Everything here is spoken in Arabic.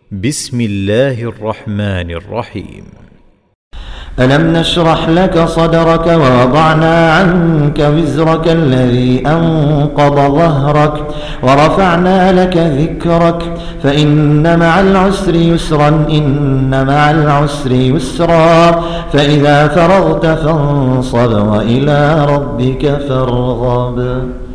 بسم الله الرحمن الرحيم. ألم نشرح لك صدرك ووضعنا عنك وزرك الذي أنقض ظهرك ورفعنا لك ذكرك فإن مع العسر يسرا إن مع العسر يسرا فإذا فرغت فانصب وإلى ربك فارغب.